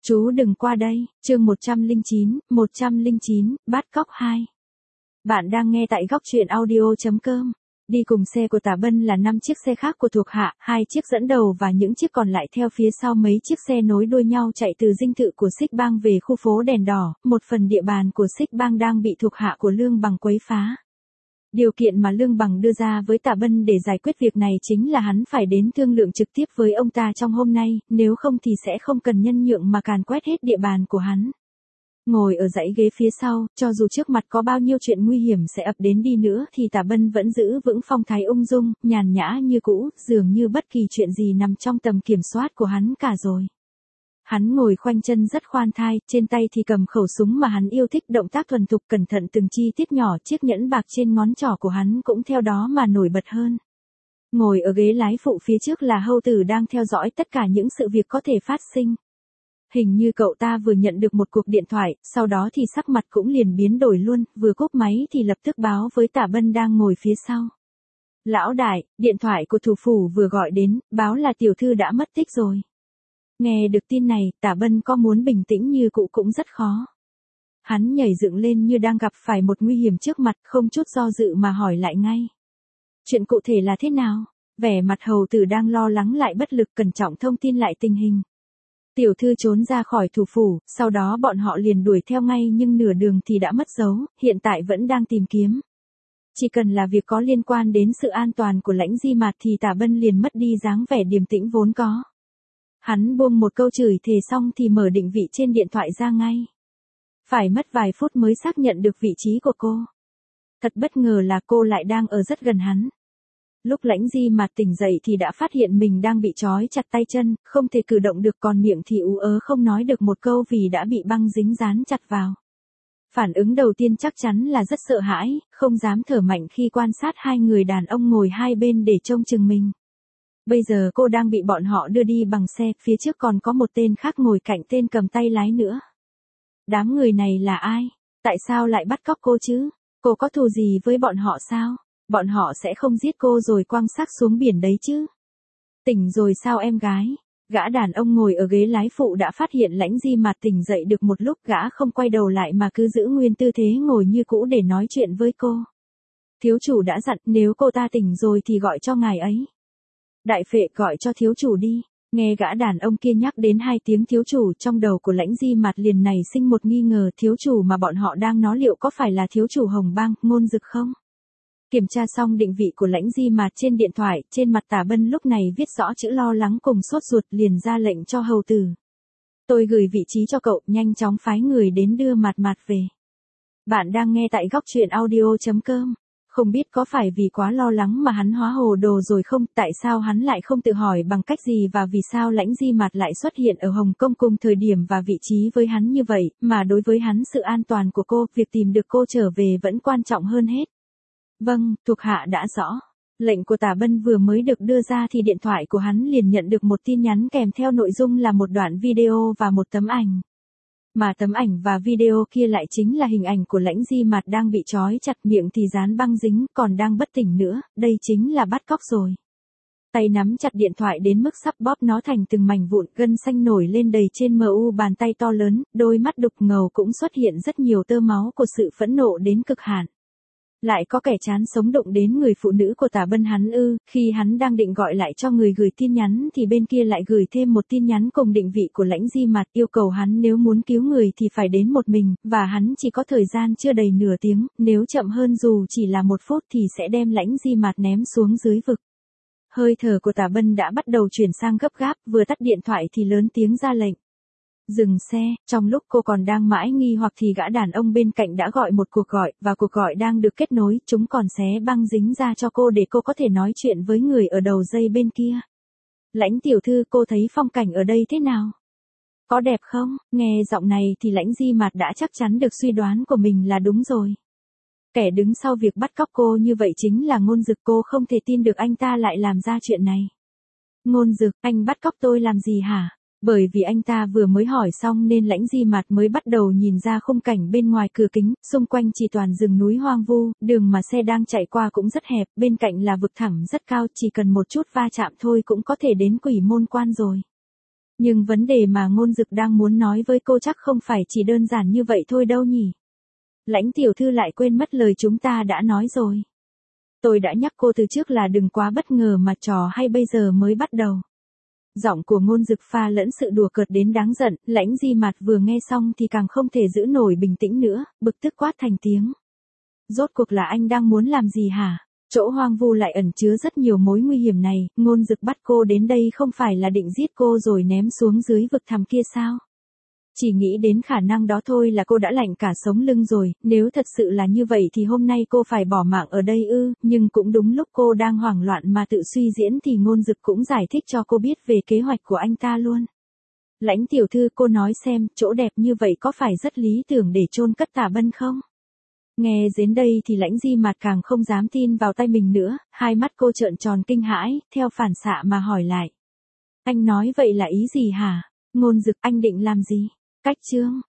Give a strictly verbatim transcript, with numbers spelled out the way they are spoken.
Chú đừng qua đây, chương một trăm lẻ chín, một trăm lẻ chín, bắt cóc hai. Bạn đang nghe tại góc truyện audio chấm com. Đi cùng xe của Tả Bân là năm chiếc xe khác của thuộc hạ, hai chiếc dẫn đầu và những chiếc còn lại theo phía sau mấy chiếc xe nối đuôi nhau chạy từ dinh thự của Xích Bang về khu phố Đèn Đỏ, một phần địa bàn của Xích Bang đang bị thuộc hạ của Lương Bằng quấy phá. Điều kiện mà Lương Bằng đưa ra với Tả Bân để giải quyết việc này chính là hắn phải đến thương lượng trực tiếp với ông ta trong hôm nay, nếu không thì sẽ không cần nhân nhượng mà càn quét hết địa bàn của hắn. Ngồi ở dãy ghế phía sau, cho dù trước mặt có bao nhiêu chuyện nguy hiểm sẽ ập đến đi nữa thì Tả Bân vẫn giữ vững phong thái ung dung, nhàn nhã như cũ, dường như bất kỳ chuyện gì nằm trong tầm kiểm soát của hắn cả rồi. Hắn ngồi khoanh chân rất khoan thai, trên tay thì cầm khẩu súng mà hắn yêu thích, động tác thuần thục cẩn thận từng chi tiết nhỏ, chiếc nhẫn bạc trên ngón trỏ của hắn cũng theo đó mà nổi bật hơn. Ngồi ở ghế lái phụ phía trước là Hầu Tử đang theo dõi tất cả những sự việc có thể phát sinh. Hình như cậu ta vừa nhận được một cuộc điện thoại, sau đó thì sắc mặt cũng liền biến đổi luôn, vừa cúp máy thì lập tức báo với Tả Bân đang ngồi phía sau. Lão đại, điện thoại của thủ phủ vừa gọi đến, báo là tiểu thư đã mất tích rồi. Nghe được tin này, Tả Bân có muốn bình tĩnh như cũ cũng rất khó. Hắn nhảy dựng lên như đang gặp phải một nguy hiểm trước mặt, không chút do dự mà hỏi lại ngay. Chuyện cụ thể là thế nào? Vẻ mặt Hầu Tử đang lo lắng lại bất lực cẩn trọng thông tin lại tình hình. Tiểu thư trốn ra khỏi thủ phủ, sau đó bọn họ liền đuổi theo ngay nhưng nửa đường thì đã mất dấu, hiện tại vẫn đang tìm kiếm. Chỉ cần là việc có liên quan đến sự an toàn của Lãnh Di Mạt thì Tả Bân liền mất đi dáng vẻ điềm tĩnh vốn có. Hắn buông một câu chửi thề xong thì mở định vị trên điện thoại ra ngay. Phải mất vài phút mới xác nhận được vị trí của cô. Thật bất ngờ là cô lại đang ở rất gần hắn. Lúc Lãnh Di Mạt tỉnh dậy thì đã phát hiện mình đang bị trói chặt tay chân, không thể cử động được, còn miệng thì ú ớ không nói được một câu vì đã bị băng dính dán chặt vào. Phản ứng đầu tiên chắc chắn là rất sợ hãi, không dám thở mạnh khi quan sát hai người đàn ông ngồi hai bên để trông chừng mình. Bây giờ cô đang bị bọn họ đưa đi bằng xe, phía trước còn có một tên khác ngồi cạnh tên cầm tay lái nữa. Đám người này là ai? Tại sao lại bắt cóc cô chứ? Cô có thù gì với bọn họ sao? Bọn họ sẽ không giết cô rồi quăng xác xuống biển đấy chứ? Tỉnh rồi sao em gái? Gã đàn ông ngồi ở ghế lái phụ đã phát hiện Lãnh Di Mạt tỉnh dậy được một lúc, gã không quay đầu lại mà cứ giữ nguyên tư thế ngồi như cũ để nói chuyện với cô. Thiếu chủ đã dặn nếu cô ta tỉnh rồi thì gọi cho ngài ấy. Đại phệ, gọi cho thiếu chủ đi. Nghe gã đàn ông kia nhắc đến hai tiếng thiếu chủ, trong đầu của Lãnh Di Mạt liền nảy sinh một nghi ngờ, thiếu chủ mà bọn họ đang nói liệu có phải là thiếu chủ Hồng Bang, Ngôn Dực không? Kiểm tra xong định vị của Lãnh Di Mạt trên điện thoại, trên mặt Tả Bân lúc này viết rõ chữ lo lắng cùng sốt ruột, liền ra lệnh cho Hầu Tử. Tôi gửi vị trí cho cậu, nhanh chóng phái người đến đưa Mạt Mạt về. Bạn đang nghe tại góc truyện audio chấm com. Không biết có phải vì quá lo lắng mà hắn hóa hồ đồ rồi không, tại sao hắn lại không tự hỏi bằng cách gì và vì sao Lãnh Di Mạt lại xuất hiện ở Hồng Kông cùng thời điểm và vị trí với hắn như vậy, mà đối với hắn sự an toàn của cô, việc tìm được cô trở về vẫn quan trọng hơn hết. Vâng, thuộc hạ đã rõ. Lệnh của Tả Bân vừa mới được đưa ra thì điện thoại của hắn liền nhận được một tin nhắn kèm theo nội dung là một đoạn video và một tấm ảnh. Mà tấm ảnh và video kia lại chính là hình ảnh của Lãnh Di Mạt đang bị trói chặt, miệng thì dán băng dính, còn đang bất tỉnh nữa, đây chính là bắt cóc rồi. Tay nắm chặt điện thoại đến mức sắp bóp nó thành từng mảnh vụn, gân xanh nổi lên đầy trên mu bàn tay to lớn, đôi mắt đục ngầu cũng xuất hiện rất nhiều tơ máu của sự phẫn nộ đến cực hạn. Lại có kẻ chán sống động đến người phụ nữ của Tả Bân hắn ư? Khi hắn đang định gọi lại cho người gửi tin nhắn thì bên kia lại gửi thêm một tin nhắn cùng định vị của Lãnh Di Mạt, yêu cầu hắn nếu muốn cứu người thì phải đến một mình, và hắn chỉ có thời gian chưa đầy nửa tiếng, nếu chậm hơn dù chỉ là một phút thì sẽ đem Lãnh Di Mạt ném xuống dưới vực. Hơi thở của Tả Bân đã bắt đầu chuyển sang gấp gáp, vừa tắt điện thoại thì lớn tiếng ra lệnh. Dừng xe. Trong lúc cô còn đang mãi nghi hoặc thì gã đàn ông bên cạnh đã gọi một cuộc gọi, và cuộc gọi đang được kết nối, chúng còn xé băng dính ra cho cô để cô có thể nói chuyện với người ở đầu dây bên kia. Lãnh tiểu thư, cô thấy phong cảnh ở đây thế nào? Có đẹp không? Nghe giọng này thì Lãnh Di Mạt đã chắc chắn được suy đoán của mình là đúng rồi. Kẻ đứng sau việc bắt cóc cô như vậy chính là Ngôn Dực, cô không thể tin được anh ta lại làm ra chuyện này. Ngôn Dực, anh bắt cóc tôi làm gì hả? Bởi vì anh ta vừa mới hỏi xong nên Lãnh Di Mạt mới bắt đầu nhìn ra khung cảnh bên ngoài cửa kính, xung quanh chỉ toàn rừng núi hoang vu, đường mà xe đang chạy qua cũng rất hẹp, bên cạnh là vực thẳm rất cao, chỉ cần một chút va chạm thôi cũng có thể đến Quỷ Môn Quan rồi. Nhưng vấn đề mà Ngôn Dực đang muốn nói với cô chắc không phải chỉ đơn giản như vậy thôi đâu nhỉ. Lãnh tiểu thư lại quên mất lời chúng ta đã nói rồi. Tôi đã nhắc cô từ trước là đừng quá bất ngờ mà trò hay bây giờ mới bắt đầu. Giọng của Ngôn Dực pha lẫn sự đùa cợt đến đáng giận, Lãnh Di Mạt vừa nghe xong thì càng không thể giữ nổi bình tĩnh nữa, bực tức quát thành tiếng. Rốt cuộc là anh đang muốn làm gì hả? Chỗ hoang vu lại ẩn chứa rất nhiều mối nguy hiểm này, Ngôn Dực bắt cô đến đây không phải là định giết cô rồi ném xuống dưới vực thẳm kia sao? Chỉ nghĩ đến khả năng đó thôi là cô đã lạnh cả sống lưng rồi, nếu thật sự là như vậy thì hôm nay cô phải bỏ mạng ở đây ư, nhưng cũng đúng lúc cô đang hoảng loạn mà tự suy diễn thì Ngôn Dực cũng giải thích cho cô biết về kế hoạch của anh ta luôn. Lãnh tiểu thư, cô nói xem, chỗ đẹp như vậy có phải rất lý tưởng để chôn cất Tả Bân không? Nghe đến đây thì Lãnh Di Mạt càng không dám tin vào tay mình nữa, hai mắt cô trợn tròn kinh hãi, theo phản xạ mà hỏi lại. Anh nói vậy là ý gì hả? Ngôn Dực, anh định làm gì? Cách chương